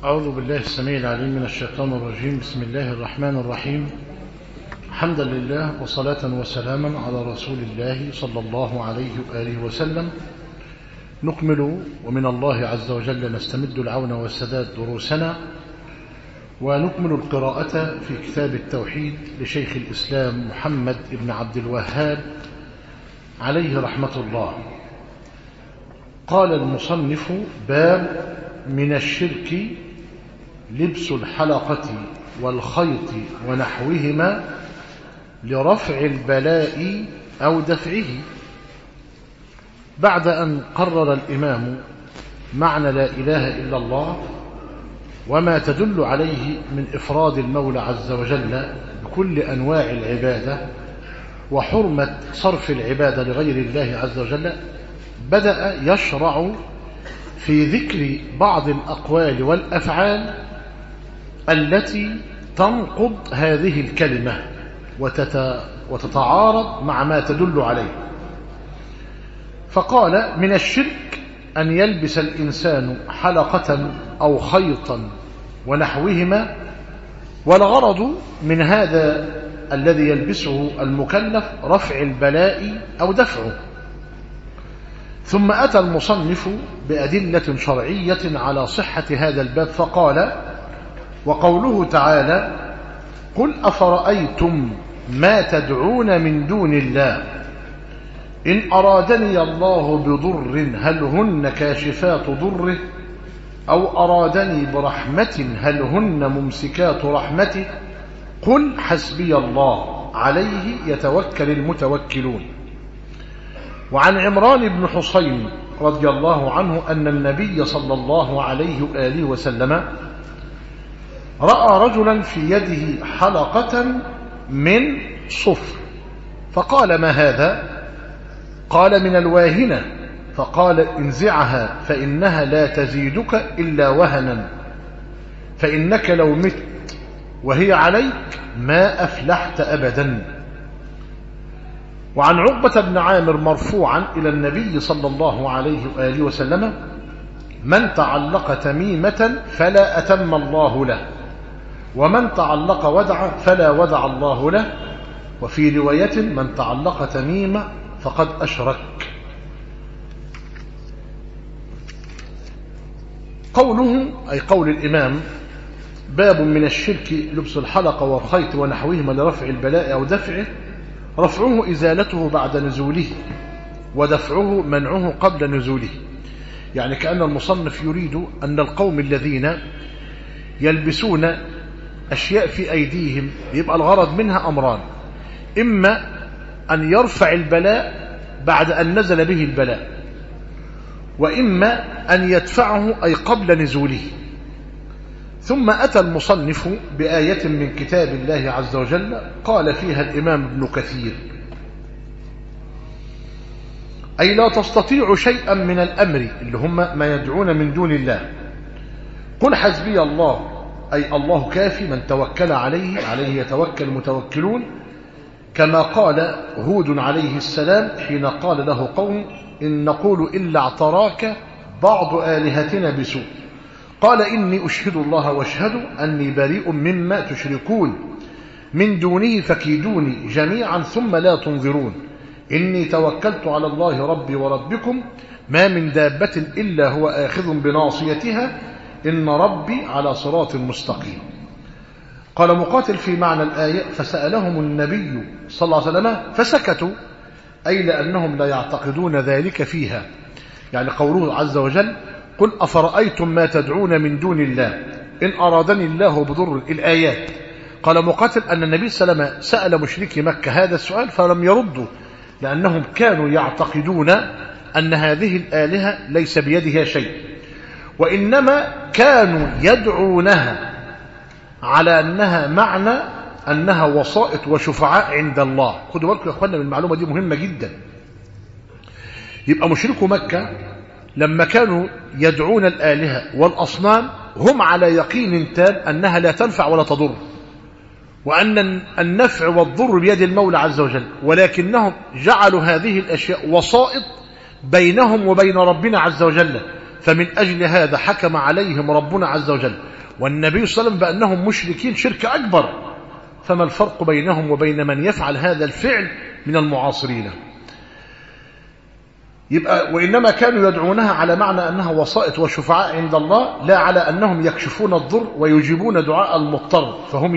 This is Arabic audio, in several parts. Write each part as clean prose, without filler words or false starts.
أعوذ بالله السميع العليم من الشيطان الرجيم. بسم الله الرحمن الرحيم. حمدا لله وصلاة وسلاما على رسول الله صلى الله عليه وآله وسلم. نكمل ومن الله عز وجل نستمد العون والسداد دروسنا، ونكمل القراءة في كتاب التوحيد لشيخ الإسلام محمد بن عبد الوهاب عليه رحمة الله. قال المصنف: باب من الشرك لبس الحلقة والخيط ونحوهما لرفع البلاء أو دفعه. بعد أن قرر الإمام معنى لا إله إلا الله وما تدل عليه من إفراد المولى عز وجل بكل أنواع العبادة وحرمة صرف العبادة لغير الله عز وجل، بدأ يشرع في ذكر بعض الأقوال والأفعال التي تنقض هذه الكلمة وتتعارض مع ما تدل عليه. فقال: من الشرك أن يلبس الإنسان حلقة أو خيطا ونحوهما، والغرض من هذا الذي يلبسه المكلف رفع البلاء أو دفعه. ثم أتى المصنف بأدلة شرعية على صحة هذا الباب فقال: وقوله تعالى: قل أفرأيتم ما تدعون من دون الله إن أرادني الله بضر هل هن كاشفات ضره أو أرادني برحمة هل هن ممسكات رحمته قل حسبي الله عليه يتوكل المتوكلون. وعن عمران بن حسين رضي الله عنه أن النبي صلى الله عليه وآله وسلم رأى رجلا في يده حلقة من صفر، فقال: ما هذا؟ قال: من الواهنة. فقال: انزعها فإنها لا تزيدك إلا وهنا، فإنك لو مت وهي عليك ما أفلحت أبدا. وعن عقبة بن عامر مرفوعا إلى النبي صلى الله عليه وآله وسلم: من تعلق تميمة فلا أتم الله له، ومن تعلق ودعة فلا ودع الله له، وفي رواية: من تعلق تميمة فقد أشرك. قوله أي قول الإمام: باب من الشرك لبس الحلقة والخيط ونحوهما لرفع البلاء أو دفعه، رفعه إزالته بعد نزوله، ودفعه منعه قبل نزوله. يعني كأن المصنف يريد أن القوم الذين يلبسون أشياء في أيديهم يبقى الغرض منها أمران: إما أن يرفع البلاء بعد أن نزل به البلاء، وإما أن يدفعه أي قبل نزوله. ثم أتى المصنف بآية من كتاب الله عز وجل قال فيها الإمام ابن كثير: أي لا تستطيع شيئا من الأمر اللي هم ما يدعون من دون الله. قل حسبي الله أي الله كافي، من توكل عليه يتوكل المتوكلون، كما قال هود عليه السلام حين قال له قوم: إن نقول إلا اعتراك بعض آلهتنا بسوء، قال: إني أشهد الله واشهدوا أني بريء مما تشركون من دونه فكيدوني جميعا ثم لا تنظرون، إني توكلت على الله ربي وربكم ما من دابة إلا هو آخذ بناصيتها إن ربي على صراط مستقيم. قال مقاتل في معنى الآية: فسألهم النبي صلى الله عليه وسلم فسكتوا، أي لأنهم لا يعتقدون ذلك فيها. يعني قوله عز وجل: قل أفرأيتم ما تدعون من دون الله إن أرادني الله بضر، الآيات. قال مقاتل أن النبي صلى الله عليه وسلم سأل مشركي مكة هذا السؤال فلم يردوا، لأنهم كانوا يعتقدون أن هذه الآلهة ليس بيدها شيء، وإنما كانوا يدعونها على أنها معنى أنها وسائط وشفعاء عند الله. خدوا بالكم يا أخوانا من المعلومة دي مهمة جدا. يبقى مشركو مكة لما كانوا يدعون الآلهة والأصنام هم على يقين تام أنها لا تنفع ولا تضر، وأن النفع والضر بيد المولى عز وجل، ولكنهم جعلوا هذه الأشياء وسائط بينهم وبين ربنا عز وجل، فمن أجل هذا حكم عليهم ربنا عز وجل والنبي صلى الله عليه وسلم بأنهم مشركين شرك أكبر. فما الفرق بينهم وبين من يفعل هذا الفعل من المعاصرين؟ يبقى وإنما كانوا يدعونها على معنى أنها وسائط وشفعاء عند الله، لا على أنهم يكشفون الضر ويجيبون دعاء المضطر. فهم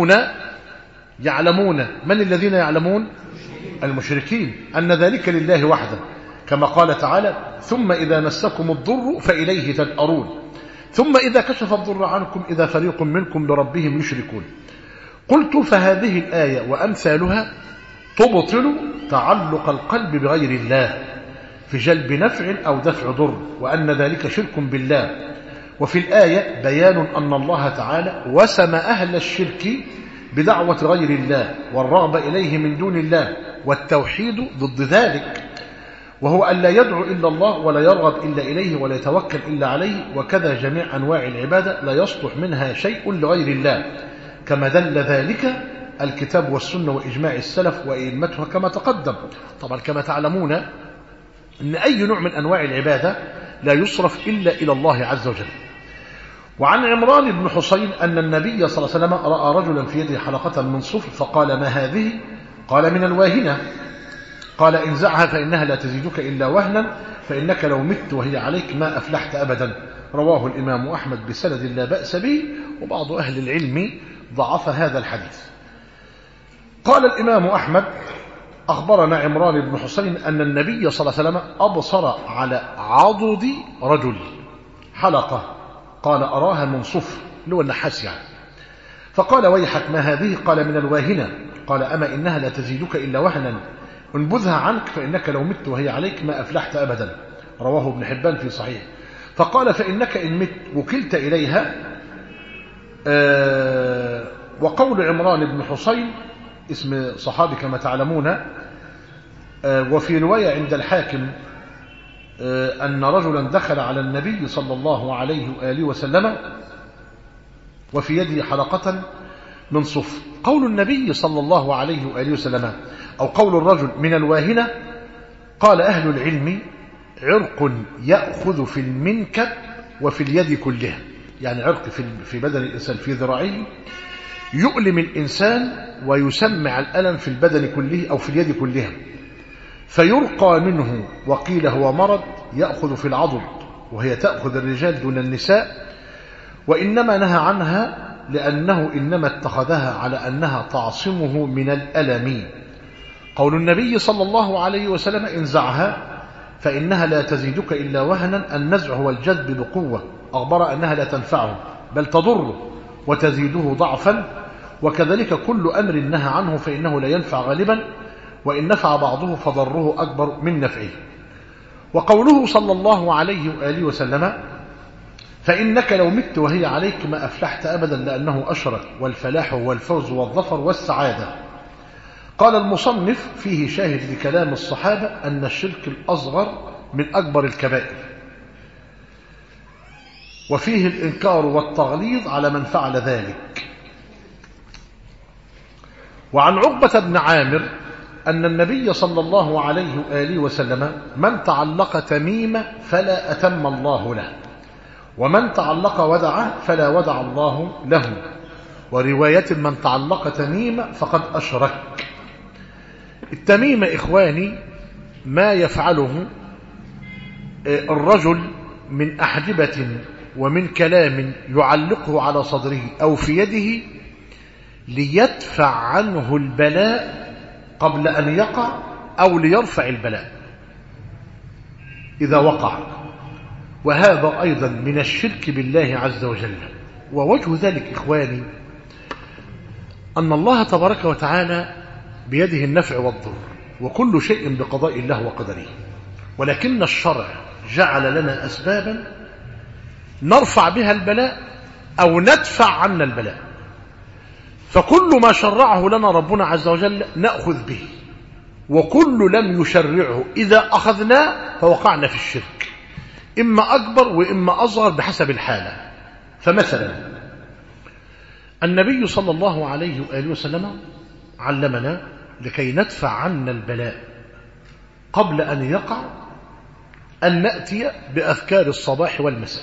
يعلمون من الذين يعلمون؟ المشركين، أن ذلك لله وحده، كما قال تعالى: ثم إذا مسكم الضر فإليه تجأرون، ثم إذا كشف الضر عنكم إذا فريق منكم بربهم يشركون. قلت: فهذه الآية وأمثالها تبطل تعلق القلب بغير الله في جلب نفع أو دفع ضر، وأن ذلك شرك بالله. وفي الآية بيان أن الله تعالى وسم أهل الشرك بدعوة غير الله والرغبة إليه من دون الله، والتوحيد ضد ذلك، وهو أن لا يدعو إلا الله ولا يرغب إلا إليه ولا يتوكل إلا عليه، وكذا جميع أنواع العبادة لا يصلح منها شيء لغير الله، كما دل ذلك الكتاب والسنة وإجماع السلف وأئمتها كما تقدم. طبعا كما تعلمون أن أي نوع من أنواع العبادة لا يصرف إلا إلى الله عز وجل. وعن عمران بن حسين أن النبي صلى الله عليه وسلم رأى رجلا في يده حلقة من صفر فقال: ما هذه؟ قال: من الواهنة. قال: انزعها فإنها لا تزيدك إلا وهنا، فإنك لو مت وهي عليك ما أفلحت أبدا. رواه الإمام أحمد بسند لا بأس به، وبعض أهل العلم ضعف هذا الحديث. قال الإمام أحمد: أخبرنا عمران بن حسين أن النبي صلى الله عليه وسلم أبصر على عضد رجل حلقة، قال: أراها من صفر، اللي هو النحاس يعني. فقال: ويحك، ما هذه؟ قال: من الواهنة. قال: أما إنها لا تزيدك إلا وهنا، انبذها عنك فإنك لو مت وهي عليك ما أفلحت أبدا. رواه ابن حبان في صحيح. فقال: فإنك إن مت وكلت إليها. وقول عمران بن حسين اسم صحابي كما تعلمون. وفي رواية عند الحاكم أن رجلا دخل على النبي صلى الله عليه وآله وسلم وفي يده حلقة من صفر. قول النبي صلى الله عليه وآله وسلم أو قول الرجل من الواهنة، قال أهل العلم: عرق يأخذ في المنكب وفي اليد كلها، يعني عرق في بدن الإنسان في ذراعيه يؤلم الإنسان ويسمع الألم في البدن كله أو في اليد كلها، فيرقى منه. وقيل هو مرض يأخذ في العضد، وهي تأخذ الرجال دون النساء، وإنما نهى عنها لأنه إنما اتخذها على أنها تعصمه من الألم. قول النبي صلى الله عليه وسلم: انزعها فإنها لا تزيدك إلا وهنا، النزع هو الجذب بقوة، أخبر أنها لا تنفعه بل تضره وتزيده ضعفا، وكذلك كل أمر نهى عنه فإنه لا ينفع غالبا، وإن نفع بعضه فضره أكبر من نفعه. وقوله صلى الله عليه وآله وسلم: فإنك لو مت وهي عليك ما أفلحت أبدا، لأنه أشرك، والفلاح والفوز والظفر والسعادة. قال المصنف: فيه شاهد لكلام الصحابة أن الشرك الأصغر من أكبر الكبائر، وفيه الإنكار والتغليظ على من فعل ذلك. وعن عقبة بن عامر أن النبي صلى الله عليه وآله وسلم: من تعلق تميمة فلا أتم الله له، ومن تعلق ودعه فلا ودع الله له. ورواية: من تعلق تميمة فقد أشرك. التميمة إخواني ما يفعله الرجل من أحجبة ومن كلام يعلقه على صدره أو في يده ليدفع عنه البلاء قبل أن يقع أو ليرفع البلاء إذا وقع، وهذا أيضا من الشرك بالله عز وجل. ووجه ذلك إخواني أن الله تبارك وتعالى بيده النفع والضر، وكل شيء بقضاء الله وقدره، ولكن الشرع جعل لنا أسبابا نرفع بها البلاء أو ندفع عنا البلاء. فكل ما شرعه لنا ربنا عز وجل نأخذ به، وكل لم يشرعه إذا أخذناه فوقعنا في الشرك، إما أكبر وإما أصغر بحسب الحالة. فمثلا النبي صلى الله عليه وآله وسلم علمنا لكي ندفع عنا البلاء قبل أن يقع أن نأتي بأذكار الصباح والمساء.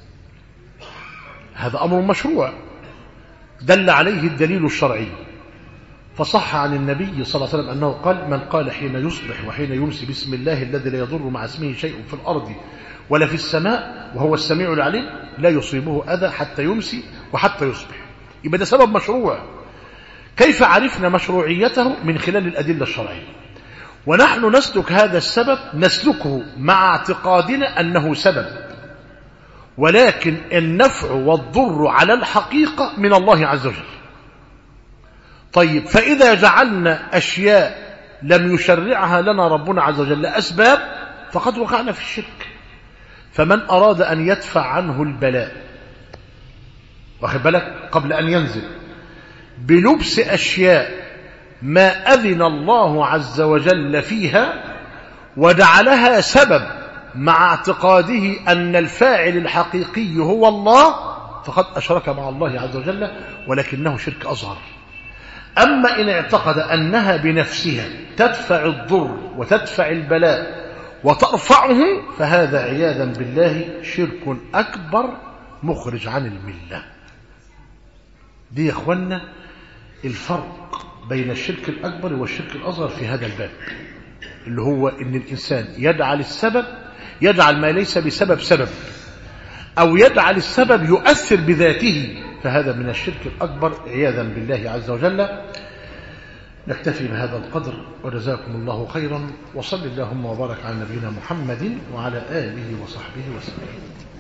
هذا أمر مشروع دل عليه الدليل الشرعي، فصح عن النبي صلى الله عليه وسلم أنه قال: من قال حين يصبح وحين يمسي بسم الله الذي لا يضر مع اسمه شيء في الأرض ولا في السماء وهو السميع العليم لا يصيبه أذى حتى يمسي وحتى يصبح. يبقى ده سبب مشروع. كيف عرفنا مشروعيته؟ من خلال الأدلة الشرعية. ونحن نسلك هذا السبب، نسلكه مع اعتقادنا أنه سبب، ولكن النفع والضر على الحقيقة من الله عز وجل. طيب، فإذا جعلنا أشياء لم يشرعها لنا ربنا عز وجل أسباب فقد وقعنا في الشرك. فمن أراد أن يدفع عنه البلاء، واخد بالك، قبل أن ينزل بلبس أشياء ما أذن الله عز وجل فيها وجعلها سبب مع اعتقاده أن الفاعل الحقيقي هو الله، فقد أشرك مع الله عز وجل، ولكنه شرك أصغر. أما إن اعتقد أنها بنفسها تدفع الضر وتدفع البلاء وترفعه، فهذا عياذا بالله شرك أكبر مخرج عن الملة. دي يا إخوانا الفرق بين الشرك الأكبر والشرك الأصغر في هذا الباب، اللي هو إن الإنسان يجعل السبب، يجعل ما ليس بسبب سبب، أو يجعل السبب يؤثر بذاته، فهذا من الشرك الأكبر عياذا بالله عز وجل. نكتفي بهذا القدر، وجزاكم الله خيرا، وصل اللهم وبارك على نبينا محمد وعلى آله وصحبه وسلم.